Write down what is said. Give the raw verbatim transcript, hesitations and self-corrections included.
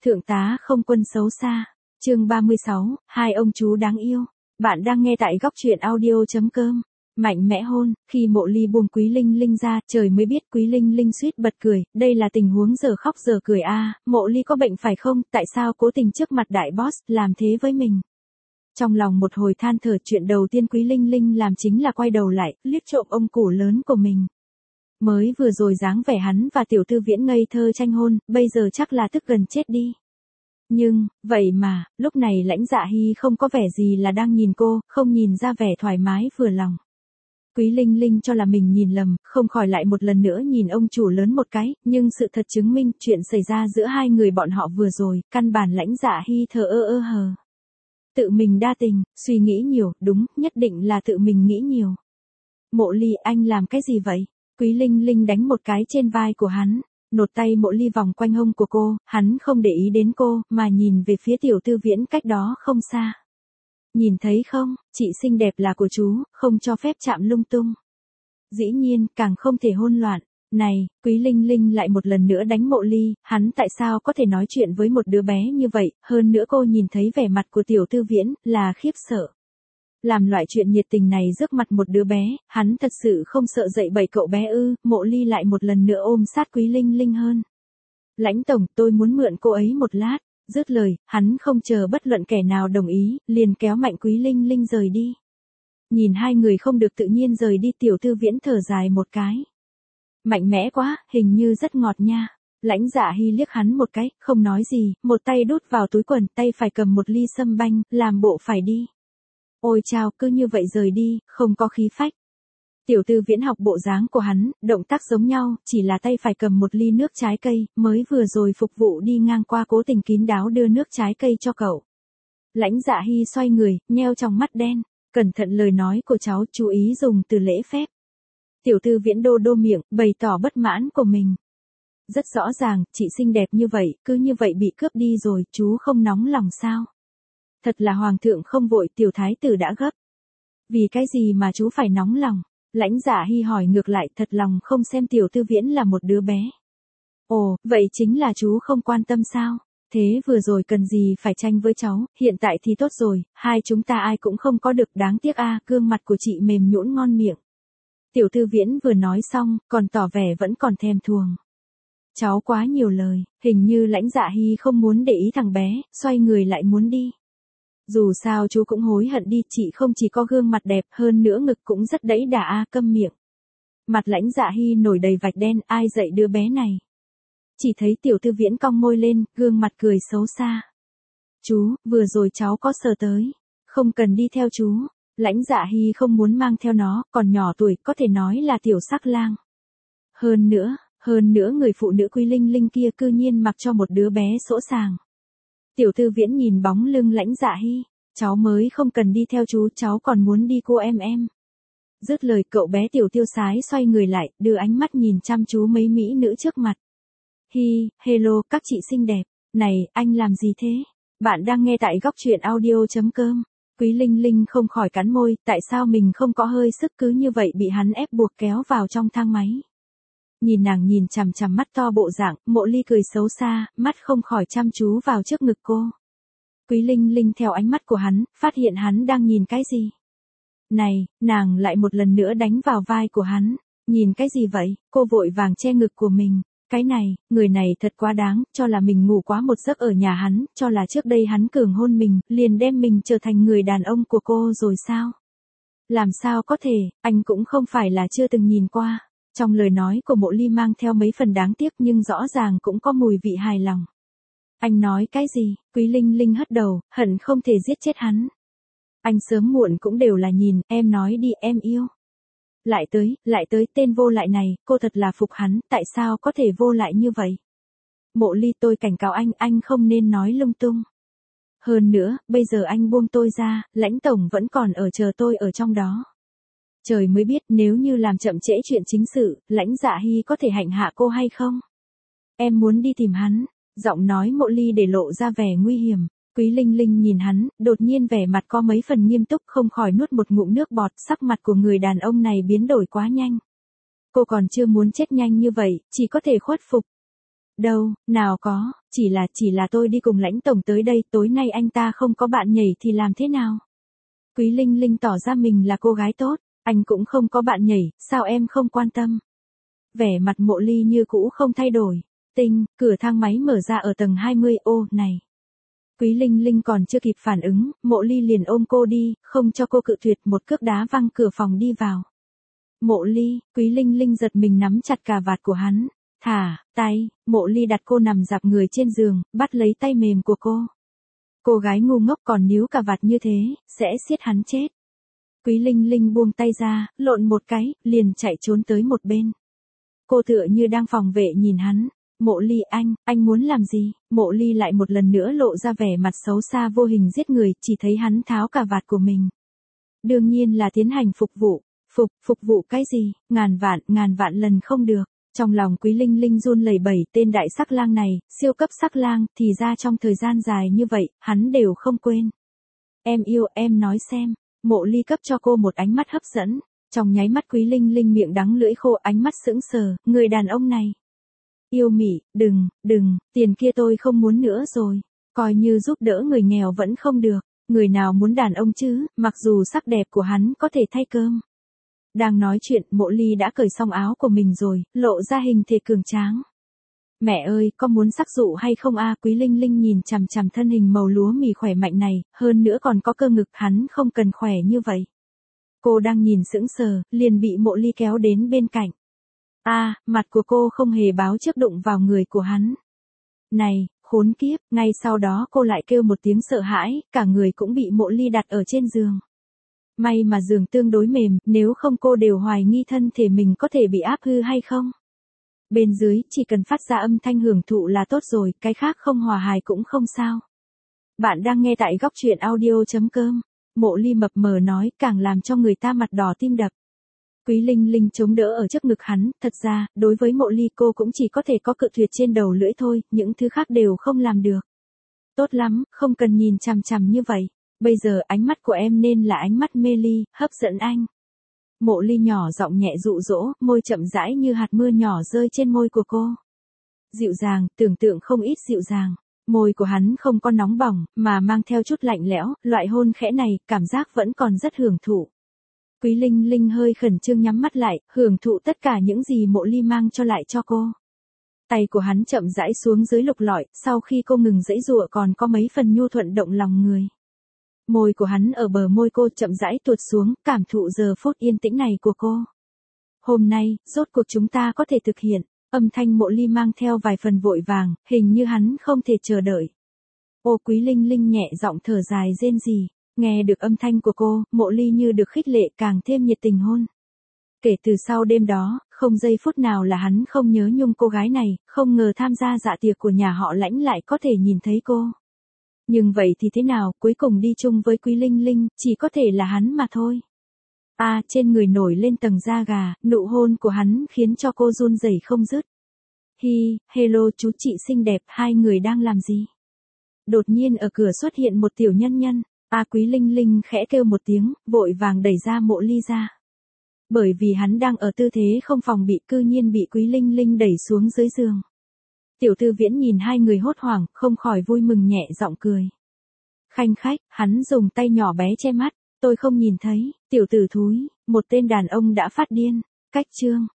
Thượng tá không quân xấu xa. Chương ba mươi sáu, hai ông chú đáng yêu. Bạn đang nghe tại góc truyện audio chấm com. Mạnh mẽ hôn, khi Mộ Ly buông Quý Linh Linh ra, trời mới biết Quý Linh Linh suýt bật cười, đây là tình huống giờ khóc giờ cười a, à, Mộ Ly có bệnh phải không, tại sao cố tình trước mặt đại boss làm thế với mình. Trong lòng một hồi than thở, chuyện đầu tiên Quý Linh Linh làm chính là quay đầu lại, liếc trộm ông cụ lớn của mình. Mới vừa rồi dáng vẻ hắn và Tiểu Tư Viễn ngây thơ tranh hôn, bây giờ chắc là tức gần chết đi. Nhưng, vậy mà, lúc này Lãnh Dạ Hy không có vẻ gì là đang nhìn cô, không nhìn ra vẻ thoải mái vừa lòng. Quý Linh Linh cho là mình nhìn lầm, không khỏi lại một lần nữa nhìn ông chủ lớn một cái, nhưng sự thật chứng minh chuyện xảy ra giữa hai người bọn họ vừa rồi, căn bản Lãnh Dạ Hy thờ ơ ơ hờ. Tự mình đa tình, suy nghĩ nhiều, đúng, nhất định là tự mình nghĩ nhiều. Mộ Ly, anh làm cái gì vậy? Quý Linh Linh đánh một cái trên vai của hắn, nột tay Mộ Ly vòng quanh hông của cô, hắn không để ý đến cô, mà nhìn về phía Tiểu Tư Viễn cách đó không xa. Nhìn thấy không, chị xinh đẹp là của chú, không cho phép chạm lung tung. Dĩ nhiên, càng không thể hôn loạn. Này, Quý Linh Linh lại một lần nữa đánh Mộ Ly, hắn tại sao có thể nói chuyện với một đứa bé như vậy, hơn nữa cô nhìn thấy vẻ mặt của Tiểu Tư Viễn, là khiếp sợ. Làm loại chuyện nhiệt tình này rước mặt một đứa bé, hắn thật sự không sợ dậy bậy cậu bé ư, Mộ Ly lại một lần nữa ôm sát Quý Linh Linh hơn. Lãnh tổng, tôi muốn mượn cô ấy một lát. Dứt lời, hắn không chờ bất luận kẻ nào đồng ý, liền kéo mạnh Quý Linh Linh rời đi. Nhìn hai người không được tự nhiên rời đi, Tiểu Tư Viễn thở dài một cái. Mạnh mẽ quá, hình như rất ngọt nha. Lãnh Dạ Hy liếc hắn một cái, không nói gì, một tay đút vào túi quần, tay phải cầm một ly sâm banh, làm bộ phải đi. Ôi chao, cứ như vậy rời đi, không có khí phách. Tiểu Tư Viễn học bộ dáng của hắn, động tác giống nhau, chỉ là tay phải cầm một ly nước trái cây, mới vừa rồi phục vụ đi ngang qua cố tình kín đáo đưa nước trái cây cho cậu. Lãnh Dạ Hy xoay người, nheo trong mắt đen, cẩn thận lời nói của cháu, chú ý dùng từ lễ phép. Tiểu Tư Viễn đô đô miệng, bày tỏ bất mãn của mình. Rất rõ ràng, chị xinh đẹp như vậy, cứ như vậy bị cướp đi rồi, chú không nóng lòng sao? Thật là hoàng thượng không vội, tiểu thái tử đã gấp. Vì cái gì mà chú phải nóng lòng? Lãnh Dạ Hy hỏi ngược lại, thật lòng không xem Tiểu Tư Viễn là một đứa bé. Ồ, vậy chính là chú không quan tâm sao? Thế vừa rồi cần gì phải tranh với cháu, hiện tại thì tốt rồi, hai chúng ta ai cũng không có được, đáng tiếc a, gương mặt của chị mềm nhũn ngon miệng. Tiểu Tư Viễn vừa nói xong, còn tỏ vẻ vẫn còn thèm thuồng. Cháu quá nhiều lời, hình như Lãnh Dạ Hy không muốn để ý thằng bé, xoay người lại muốn đi. Dù sao chú cũng hối hận đi, chị không chỉ có gương mặt đẹp, hơn nữa ngực cũng rất đẫy đà a, câm miệng. Mặt Lãnh Dạ Hy nổi đầy vạch đen, ai dạy đứa bé này. Chỉ thấy Tiểu Tư Viễn cong môi lên, gương mặt cười xấu xa. Chú, vừa rồi cháu có sờ tới. Không cần đi theo chú. Lãnh Dạ Hy không muốn mang theo nó, còn nhỏ tuổi, có thể nói là tiểu sắc lang. Hơn nữa, hơn nữa người phụ nữ Quý Linh Linh kia cư nhiên mặc cho một đứa bé sỗ sàng. Tiểu Tư Viễn nhìn bóng lưng Lãnh Dạ Hy, cháu mới không cần đi theo chú, cháu còn muốn đi cô em em. Dứt lời, cậu bé Tiểu Tiêu Sái xoay người lại, đưa ánh mắt nhìn chăm chú mấy mỹ nữ trước mặt. Hi, hello, các chị xinh đẹp. Này, anh làm gì thế? Bạn đang nghe tại góc truyện audio chấm com. Quý Linh Linh không khỏi cắn môi, tại sao mình không có hơi sức, cứ như vậy bị hắn ép buộc kéo vào trong thang máy. Nhìn nàng nhìn chằm chằm mắt to bộ dạng, Mộ Ly cười xấu xa, mắt không khỏi chăm chú vào trước ngực cô. Quý Linh Linh theo ánh mắt của hắn, phát hiện hắn đang nhìn cái gì. Này, nàng lại một lần nữa đánh vào vai của hắn. Nhìn cái gì vậy? Cô vội vàng che ngực của mình. Cái này, người này thật quá đáng, cho là mình ngủ quá một giấc ở nhà hắn, cho là trước đây hắn cường hôn mình, liền đem mình trở thành người đàn ông của cô rồi sao? Làm sao có thể, anh cũng không phải là chưa từng nhìn qua. Trong lời nói của Mộ Ly mang theo mấy phần đáng tiếc nhưng rõ ràng cũng có mùi vị hài lòng. Anh nói cái gì? Quý Linh Linh hất đầu, hận không thể giết chết hắn. Anh sớm muộn cũng đều là nhìn, em nói đi, em yêu. Lại tới, lại tới, tên vô lại này, cô thật là phục hắn, tại sao có thể vô lại như vậy? Mộ Ly, tôi cảnh cáo anh, anh không nên nói lung tung. Hơn nữa, bây giờ anh buông tôi ra, Lãnh tổng vẫn còn ở chờ tôi ở trong đó. Trời mới biết nếu như làm chậm trễ chuyện chính sự, Lãnh Dạ Hy có thể hạnh hạ cô hay không? Em muốn đi tìm hắn. Giọng nói Mộ Ly để lộ ra vẻ nguy hiểm. Quý Linh Linh nhìn hắn, đột nhiên vẻ mặt có mấy phần nghiêm túc, không khỏi nuốt một ngụm nước bọt, sắc mặt của người đàn ông này biến đổi quá nhanh. Cô còn chưa muốn chết nhanh như vậy, chỉ có thể khuất phục. Đâu, nào có, chỉ là, chỉ là tôi đi cùng Lãnh tổng tới đây, tối nay anh ta không có bạn nhảy thì làm thế nào? Quý Linh Linh tỏ ra mình là cô gái tốt, anh cũng không có bạn nhảy, sao em không quan tâm? Vẻ mặt Mộ Ly như cũ không thay đổi. Tinh, cửa thang máy mở ra ở tầng hai mươi, ô, này. Quý Linh Linh còn chưa kịp phản ứng, Mộ Ly liền ôm cô đi, không cho cô cự tuyệt, một cước đá văng cửa phòng đi vào. Mộ Ly, Quý Linh Linh giật mình nắm chặt cà vạt của hắn. Thả, tay, Mộ Ly đặt cô nằm dạp người trên giường, bắt lấy tay mềm của cô. Cô gái ngu ngốc còn níu cà vạt như thế, sẽ siết hắn chết. Quý Linh Linh buông tay ra, lộn một cái, liền chạy trốn tới một bên. Cô tựa như đang phòng vệ nhìn hắn. Mộ Ly anh, anh muốn làm gì? Mộ Ly lại một lần nữa lộ ra vẻ mặt xấu xa vô hình giết người, chỉ thấy hắn tháo cà vạt của mình. Đương nhiên là tiến hành phục vụ. Phục, phục vụ cái gì? Ngàn vạn, ngàn vạn lần không được. Trong lòng Quý Linh Linh run lẩy bẩy, tên đại sắc lang này, siêu cấp sắc lang, thì ra trong thời gian dài như vậy, hắn đều không quên. Em yêu, em nói xem. Mộ Ly cấp cho cô một ánh mắt hấp dẫn. Trong nháy mắt Quý Linh Linh miệng đắng lưỡi khô, ánh mắt sững sờ, người đàn ông này. Yêu mị, đừng, đừng, tiền kia tôi không muốn nữa rồi. Coi như giúp đỡ người nghèo vẫn không được. Người nào muốn đàn ông chứ, mặc dù sắc đẹp của hắn có thể thay cơm. Đang nói chuyện, Mộ Ly đã cởi xong áo của mình rồi, lộ ra hình thể cường tráng. Mẹ ơi, có muốn sắc dụ hay không a? Quý Linh Linh nhìn chằm chằm thân hình màu lúa mì khỏe mạnh này, hơn nữa còn có cơ ngực, hắn không cần khỏe như vậy. Cô đang nhìn sững sờ, liền bị Mộ Ly kéo đến bên cạnh. A, à, mặt của cô không hề báo trước đụng vào người của hắn. Này, khốn kiếp, ngay sau đó cô lại kêu một tiếng sợ hãi, cả người cũng bị Mộ Ly đặt ở trên giường. May mà giường tương đối mềm, nếu không cô đều hoài nghi thân thể mình có thể bị áp hư hay không. Bên dưới, chỉ cần phát ra âm thanh hưởng thụ là tốt rồi, cái khác không hòa hài cũng không sao. Bạn đang nghe tại góc truyện audio.com. Mộ Ly mập mờ nói, càng làm cho người ta mặt đỏ tim đập. Quý Linh Linh chống đỡ ở trước ngực hắn, thật ra, đối với Mộ Ly cô cũng chỉ có thể có cự tuyệt trên đầu lưỡi thôi, những thứ khác đều không làm được. Tốt lắm, không cần nhìn chằm chằm như vậy. Bây giờ ánh mắt của em nên là ánh mắt mê ly, hấp dẫn anh. Mộ Ly nhỏ giọng nhẹ dụ dỗ, môi chậm rãi như hạt mưa nhỏ rơi trên môi của cô. Dịu dàng, tưởng tượng không ít dịu dàng. Môi của hắn không có nóng bỏng, mà mang theo chút lạnh lẽo, loại hôn khẽ này, cảm giác vẫn còn rất hưởng thụ. Quý Linh Linh hơi khẩn trương nhắm mắt lại, hưởng thụ tất cả những gì Mộ Ly mang cho lại cho cô. Tay của hắn chậm rãi xuống dưới lục lọi, sau khi cô ngừng giãy giụa còn có mấy phần nhu thuận động lòng người. Môi của hắn ở bờ môi cô chậm rãi tuột xuống, cảm thụ giờ phút yên tĩnh này của cô. Hôm nay, rốt cuộc chúng ta có thể thực hiện. Âm thanh Mộ Ly mang theo vài phần vội vàng, hình như hắn không thể chờ đợi. Ô Quý Linh Linh nhẹ giọng thở dài rên rỉ. Nghe được âm thanh của cô, Mộ Ly như được khích lệ càng thêm nhiệt tình hôn. Kể từ sau đêm đó, không giây phút nào là hắn không nhớ nhung cô gái này, không ngờ tham gia dạ tiệc của nhà họ Lãnh lại có thể nhìn thấy cô. Nhưng vậy thì thế nào, cuối cùng đi chung với Quý Linh Linh, chỉ có thể là hắn mà thôi. A, à, trên người nổi lên tầng da gà, nụ hôn của hắn khiến cho cô run rẩy không dứt. Hi, hello chú chị xinh đẹp, hai người đang làm gì? Đột nhiên ở cửa xuất hiện một tiểu nhân nhân. A à, Quý Linh Linh khẽ kêu một tiếng, vội vàng đẩy ra Mộ Ly ra. Bởi vì hắn đang ở tư thế không phòng bị, cư nhiên bị Quý Linh Linh đẩy xuống dưới giường. Tiểu Tư Viễn nhìn hai người hốt hoảng, không khỏi vui mừng nhẹ giọng cười. Khanh khách, hắn dùng tay nhỏ bé che mắt, tôi không nhìn thấy, tiểu tử thúi, một tên đàn ông đã phát điên. Cách chương.